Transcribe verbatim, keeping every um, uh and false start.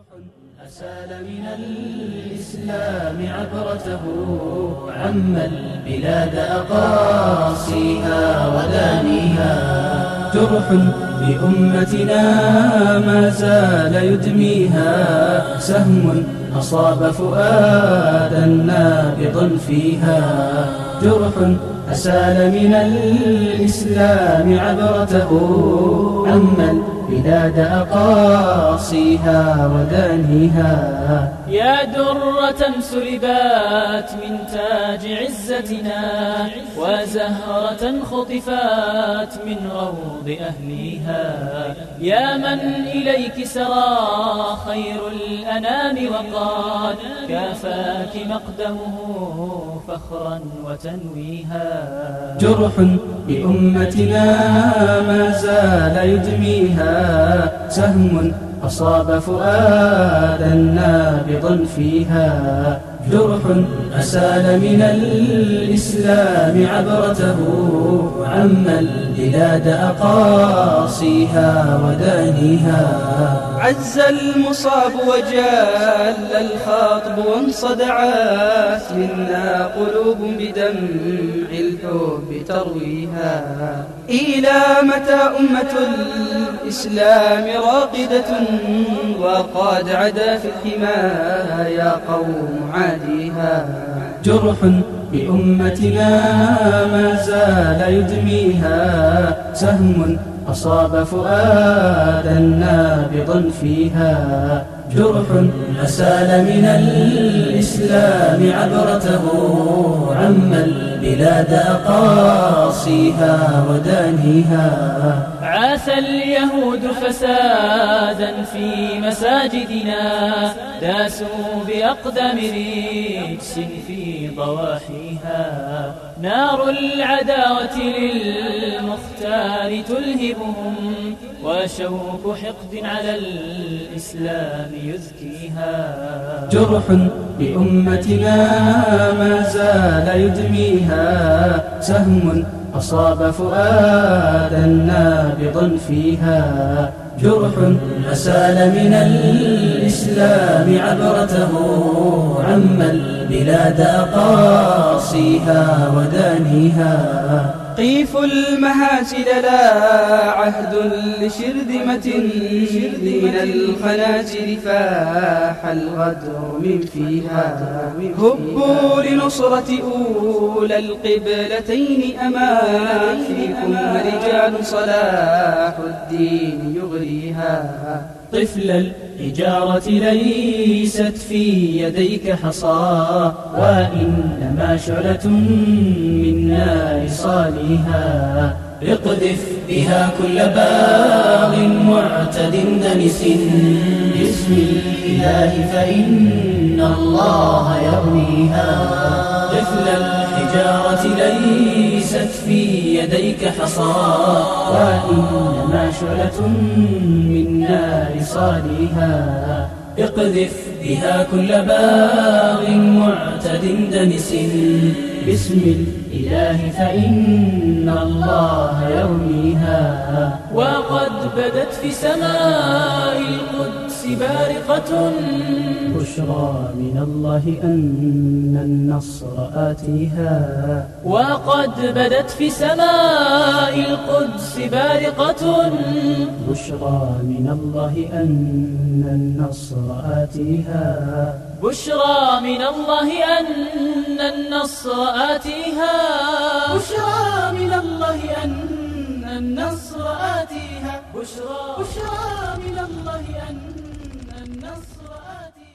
أسال من الإسلام عبرته عم البلاد أقاصيها ودانيها. جرح بأمتنا ما زال يدميها، سهم أصاب فؤادا نابضا فيها. جرح أسال من الإسلام عبرته عم البلاد أقاصيها ودانيها. يا درة سلبات من تاج عزتنا، وزهرة خطفات من روض أهليها. يا من إليك سرى خير الأنام، وقد كافاك مقدمه فخرا وتنويها. جرح بأمتنا ما زال يدميها، سهم أصاب فؤادا نابضا فيها. جرح أسال من الإسلام عبرته عم البلاد أقاصيها ودانيها. عز المصاب وجال الخاطب وانصدعت منا قلوب بدمع الحب ترويها. إلى متى أمة الإسلام راقدة وقد عدا في الحمايا قوم عاديها. جرح بأمتنا ما زال يدميها، سهم أصاب فؤادا نابضا فيها. جرح أسال من الإسلام عبرته عم البلاد أقاصيها ودانيها. عاث اليهود فسادا في مساجدنا، داسوا بأقدم رجس في ضواحيها. نار العداوة للمختار تلهبهم، وشوك حقد على الإسلام يزكيها. جرح بأمتنا ما زال يدميها، سهم أصاب فؤادا نابضا فيها. جرح أسال من الإسلام عبرته عم البلاد أقاصيها ودانيها. قيف المهاسل لا عهد لشرذمة، من الخنازير فاح الغدر من فيها. هبوا لنصرة أولى القبلتين أمان، فيكم رجال صلاح الدين يغريها. طفل الحجارة ليست في يديك حصى، وإنما شعلة من نار صاليها. اقذف بها كل باغ معتد دنس، باسم الإله فإن الله يرميها. طفل الحجارة ليست في يديك حصى، وإنما شعلة من نار صاليها. اقذف بها كل باغ معتد دنس، باسم الإله فإن الله يرميها. وقد بدت في سماء القدس بارقة، بشرى من الله أن النصر آتيها. وقد بدت في سماء القدس بارقة، بشرى من الله أن النصر آتيها. بشرى من الله أن النصر آتيها. بشرى من الله أن النصر آتيها. بشرى بشرى من الله أن النصر آتيها.